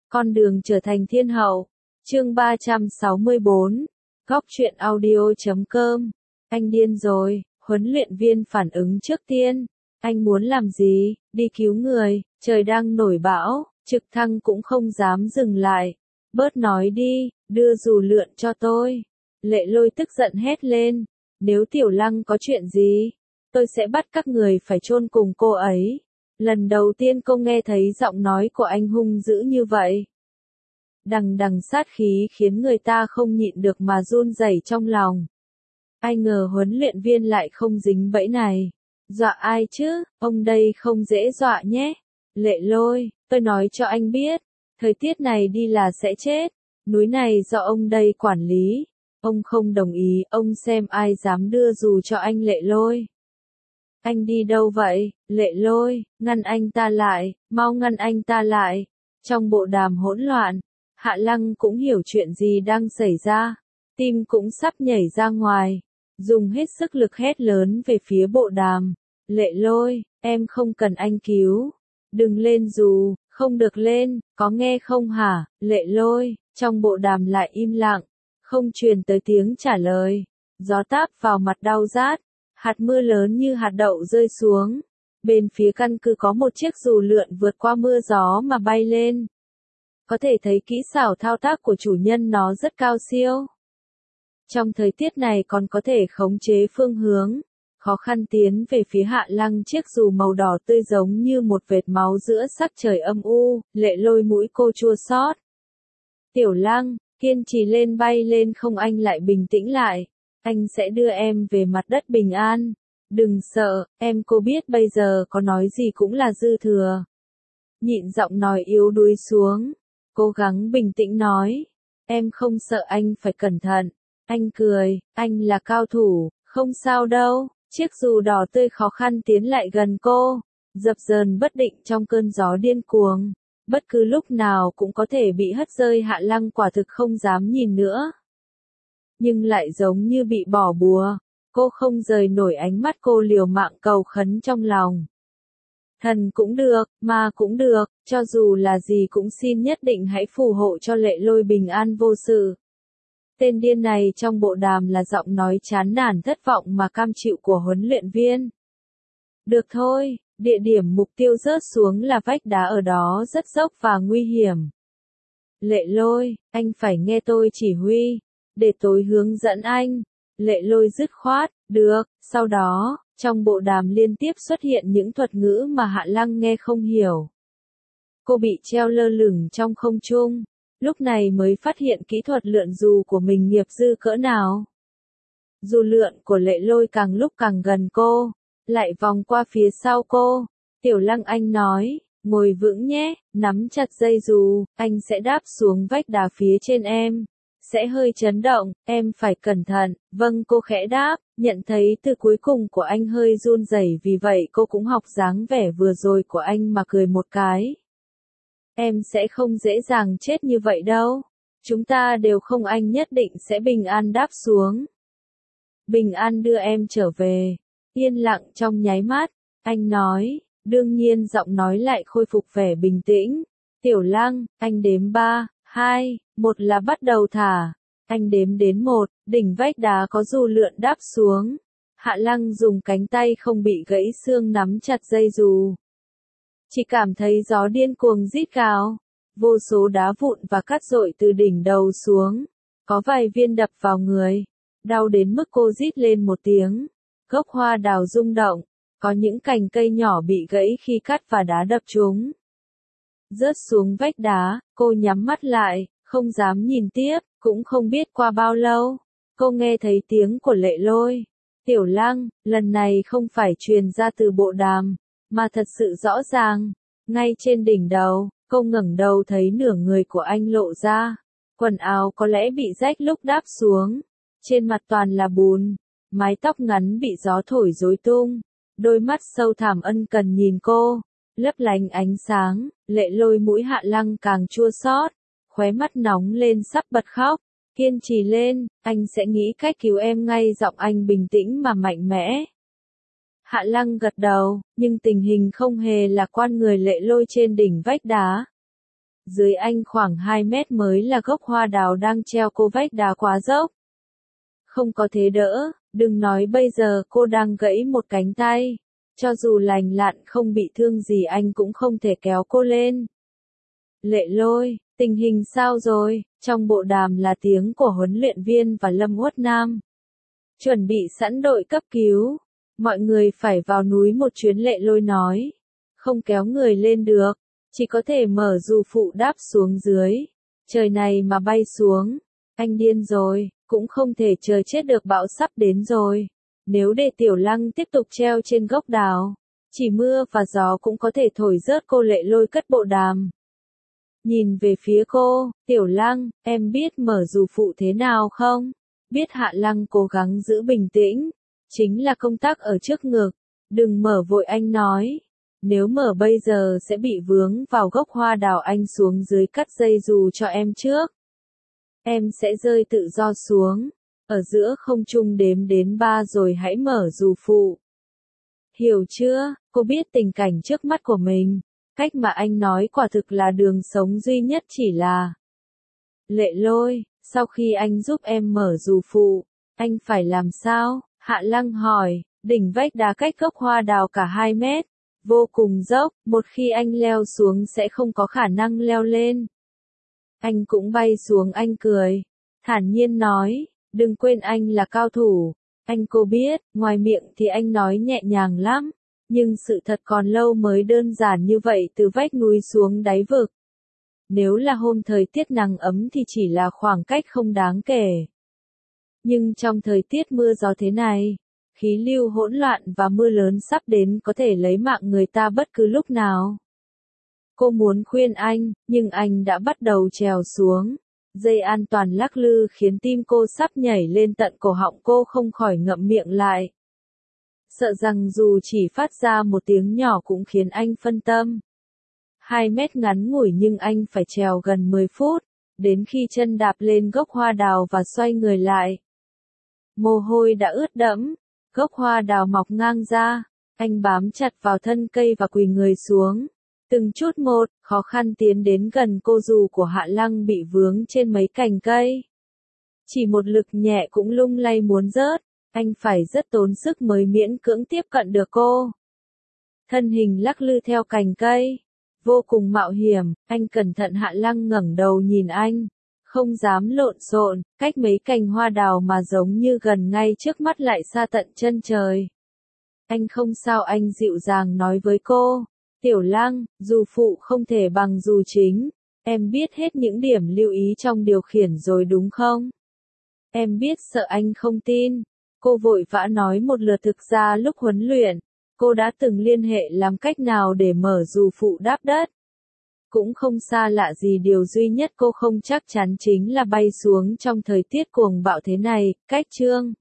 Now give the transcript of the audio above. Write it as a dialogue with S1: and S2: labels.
S1: Con đường trở thành thiên hậu. Chương 364. Góc truyện audio.com. Anh điên rồi, huấn luyện viên phản ứng trước tiên. Anh muốn làm gì? Đi cứu người, trời đang nổi bão, trực thăng cũng không dám dừng lại. Bớt nói đi, đưa dù lượn cho tôi. Lệ Lôi tức giận hét lên. Nếu Tiểu Lăng có chuyện gì, tôi sẽ bắt các người phải chôn cùng cô ấy. Lần đầu tiên cô nghe thấy giọng nói của anh hung dữ như vậy. Đằng đằng sát khí khiến người ta không nhịn được mà run rẩy trong lòng. Ai ngờ huấn luyện viên lại không dính bẫy này. Dọa ai chứ, ông đây không dễ dọa nhé. Lệ Lôi, tôi nói cho anh biết, thời tiết này đi là sẽ chết. Núi này do ông đây quản lý. Ông không đồng ý, ông xem ai dám đưa dù cho anh. Lệ Lôi. Anh đi đâu vậy? Lệ Lôi, ngăn anh ta lại, mau ngăn anh ta lại. Trong bộ đàm hỗn loạn, Hạ Lăng cũng hiểu chuyện gì đang xảy ra, tim cũng sắp nhảy ra ngoài, dùng hết sức lực hét lớn về phía bộ đàm. Lệ Lôi, em không cần anh cứu, đừng lên dù, không được lên, có nghe không hả? Lệ Lôi, trong bộ đàm lại im lặng, không truyền tới tiếng trả lời. Gió táp vào mặt đau rát, hạt mưa lớn như hạt đậu rơi xuống. Bên phía căn cứ có một chiếc dù lượn vượt qua mưa gió mà bay lên. Có thể thấy kỹ xảo thao tác của chủ nhân nó rất cao siêu. Trong thời tiết này còn có thể khống chế phương hướng, khó khăn tiến về phía Hạ Lăng. Chiếc dù màu đỏ tươi giống như một vệt máu giữa sắc trời âm u. Lệ Lôi mũi cô chua xót. Tiểu Lăng, kiên trì lên, bay lên không. Anh lại bình tĩnh lại. Anh sẽ đưa em về mặt đất bình an. Đừng sợ, em. Cô biết bây giờ có nói gì cũng là dư thừa. Nhịn giọng nói yếu đuối xuống. Cố gắng bình tĩnh nói. Em không sợ, anh phải cẩn thận. Anh cười, anh là cao thủ, không sao đâu. Chiếc dù đỏ tươi khó khăn tiến lại gần cô, dập dờn bất định trong cơn gió điên cuồng. Bất cứ lúc nào cũng có thể bị hất rơi. Hạ Lăng quả thực không dám nhìn nữa. Nhưng lại giống như bị bỏ bùa. Cô không rời nổi ánh mắt. Cô liều mạng cầu khấn trong lòng. Thần cũng được, ma cũng được, cho dù là gì cũng xin nhất định hãy phù hộ cho Lệ Lôi bình an vô sự. Tên điên này trong bộ đàm là giọng nói chán nản thất vọng mà cam chịu của huấn luyện viên. Được thôi, địa điểm mục tiêu rớt xuống là vách đá ở đó rất dốc và nguy hiểm. Lệ Lôi, anh phải nghe tôi chỉ huy, để tôi hướng dẫn anh. Lệ Lôi dứt khoát, được. Sau đó, trong bộ đàm liên tiếp xuất hiện những thuật ngữ mà Hạ Lăng nghe không hiểu. Cô bị treo lơ lửng trong không trung, lúc này mới phát hiện kỹ thuật lượn dù của mình nghiệp dư cỡ nào. Dù lượn của Lệ Lôi càng lúc càng gần cô, lại vòng qua phía sau cô. Tiểu Lăng, anh nói, ngồi vững nhé, nắm chặt dây dù, anh sẽ đáp xuống vách đá phía trên em. Sẽ hơi chấn động, em phải cẩn thận. Vâng, cô khẽ đáp, nhận thấy từ cuối cùng của anh hơi run rẩy, vì vậy cô cũng học dáng vẻ vừa rồi của anh mà cười một cái. Em sẽ không dễ dàng chết như vậy đâu. Chúng ta đều không, anh nhất định sẽ bình an đáp xuống. Bình an đưa em trở về. Yên lặng trong nháy mắt, anh nói, đương nhiên giọng nói lại khôi phục vẻ bình tĩnh. Tiểu Lăng, anh đếm 3, 2, 1 là bắt đầu thả. Anh đếm đến 1, đỉnh vách đá có dù lượn đáp xuống. Hạ Lăng dùng cánh tay không bị gãy xương nắm chặt dây dù. Chỉ cảm thấy gió điên cuồng rít gào. Vô số đá vụn và cát rội từ đỉnh đầu xuống. Có vài viên đập vào người. Đau đến mức cô rít lên một tiếng. Gốc hoa đào rung động. Có những cành cây nhỏ bị gãy khi cát và đá đập chúng. Rớt xuống vách đá, cô nhắm mắt lại, không dám nhìn tiếp. Cũng không biết qua bao lâu, cô nghe thấy tiếng của Lệ Lôi. Tiểu Lăng, lần này không phải truyền ra từ bộ đàm, mà thật sự rõ ràng. Ngay trên đỉnh đầu, cô ngẩng đầu thấy nửa người của anh lộ ra. Quần áo có lẽ bị rách lúc đáp xuống. Trên mặt toàn là bùn, mái tóc ngắn bị gió thổi rối tung. Đôi mắt sâu thẳm ân cần nhìn cô, lấp lánh ánh sáng. Lệ Lôi mũi Hạ Lăng càng chua xót, khóe mắt nóng lên sắp bật khóc. Kiên trì lên, anh sẽ nghĩ cách cứu em ngay. Giọng anh bình tĩnh mà mạnh mẽ. Hạ Lăng gật đầu, nhưng tình hình không hề lạc quan. Người Lệ Lôi trên đỉnh vách đá Dưới anh khoảng 2 mét mới là gốc hoa đào đang treo cô vách đá quá dốc. Không có thế đỡ, đừng nói bây giờ cô đang gãy một cánh tay. Cho dù lành lặn không bị thương gì anh cũng không thể kéo cô lên. Lệ Lôi, tình hình sao rồi? Trong bộ đàm là tiếng của huấn luyện viên và Lâm Uất Nam. Chuẩn bị sẵn đội cấp cứu. Mọi người phải vào núi một chuyến, Lệ Lôi nói. Không kéo người lên được, chỉ có thể mở dù phụ đáp xuống dưới. Trời này mà bay xuống, anh điên rồi, cũng không thể chờ chết được, bão sắp đến rồi. Nếu để Tiểu Lăng tiếp tục treo trên gốc đào, chỉ mưa và gió cũng có thể thổi rớt cô. Lệ Lôi cất bộ đàm. Nhìn về phía cô, Tiểu Lăng, em biết mở dù phụ thế nào không? Biết. Hạ Lăng cố gắng giữ bình tĩnh. Chính là công tắc ở trước ngực. Đừng mở vội, anh nói. Nếu mở bây giờ sẽ bị vướng vào gốc hoa đào, anh xuống dưới cắt dây dù cho em trước. Em sẽ rơi tự do xuống. Ở giữa không trung đếm đến 3 rồi hãy mở dù phụ. Hiểu chưa? Cô biết tình cảnh trước mắt của mình. Cách mà anh nói quả thực là đường sống duy nhất, chỉ là... Lệ Lôi, sau khi anh giúp em mở dù phụ, anh phải làm sao? Hạ Lăng hỏi. Đỉnh vách đá cách gốc hoa đào cả 2 mét. Vô cùng dốc, một khi anh leo xuống sẽ không có khả năng leo lên. Anh cũng bay xuống, anh cười. Thản nhiên nói, đừng quên anh là cao thủ. Anh cô biết, ngoài miệng thì anh nói nhẹ nhàng lắm. Nhưng sự thật còn lâu mới đơn giản như vậy, từ vách núi xuống đáy vực. Nếu là hôm thời tiết nắng ấm thì chỉ là khoảng cách không đáng kể. Nhưng trong thời tiết mưa gió thế này, khí lưu hỗn loạn và mưa lớn sắp đến có thể lấy mạng người ta bất cứ lúc nào. Cô muốn khuyên anh, nhưng anh đã bắt đầu trèo xuống. Dây an toàn lắc lư khiến tim cô sắp nhảy lên tận cổ họng, cô không khỏi ngậm miệng lại. Sợ rằng dù chỉ phát ra một tiếng nhỏ cũng khiến anh phân tâm. 2 mét ngắn ngủi nhưng anh phải trèo gần 10 phút, đến khi chân đạp lên gốc hoa đào và xoay người lại. Mồ hôi đã ướt đẫm, gốc hoa đào mọc ngang ra, anh bám chặt vào thân cây và quỳ người xuống. Từng chút một, khó khăn tiến đến gần cô, dù của Hạ Lăng bị vướng trên mấy cành cây. Chỉ một lực nhẹ cũng lung lay muốn rớt, anh phải rất tốn sức mới miễn cưỡng tiếp cận được cô. Thân hình lắc lư theo cành cây, vô cùng mạo hiểm, anh cẩn thận. Hạ Lăng ngẩng đầu nhìn anh, không dám lộn xộn, cách mấy cành hoa đào mà giống như gần ngay trước mắt lại xa tận chân trời. Anh không sao, anh dịu dàng nói với cô. Tiểu Lăng, dù phụ không thể bằng dù chính. Em biết hết những điểm lưu ý trong điều khiển rồi đúng không? Em biết, sợ anh không tin. Cô vội vã nói một lượt. Thực ra lúc huấn luyện, cô đã từng liên hệ làm cách nào để mở dù phụ đáp đất. Cũng không xa lạ gì, điều duy nhất cô không chắc chắn chính là bay xuống trong thời tiết cuồng bạo thế này. Cách chương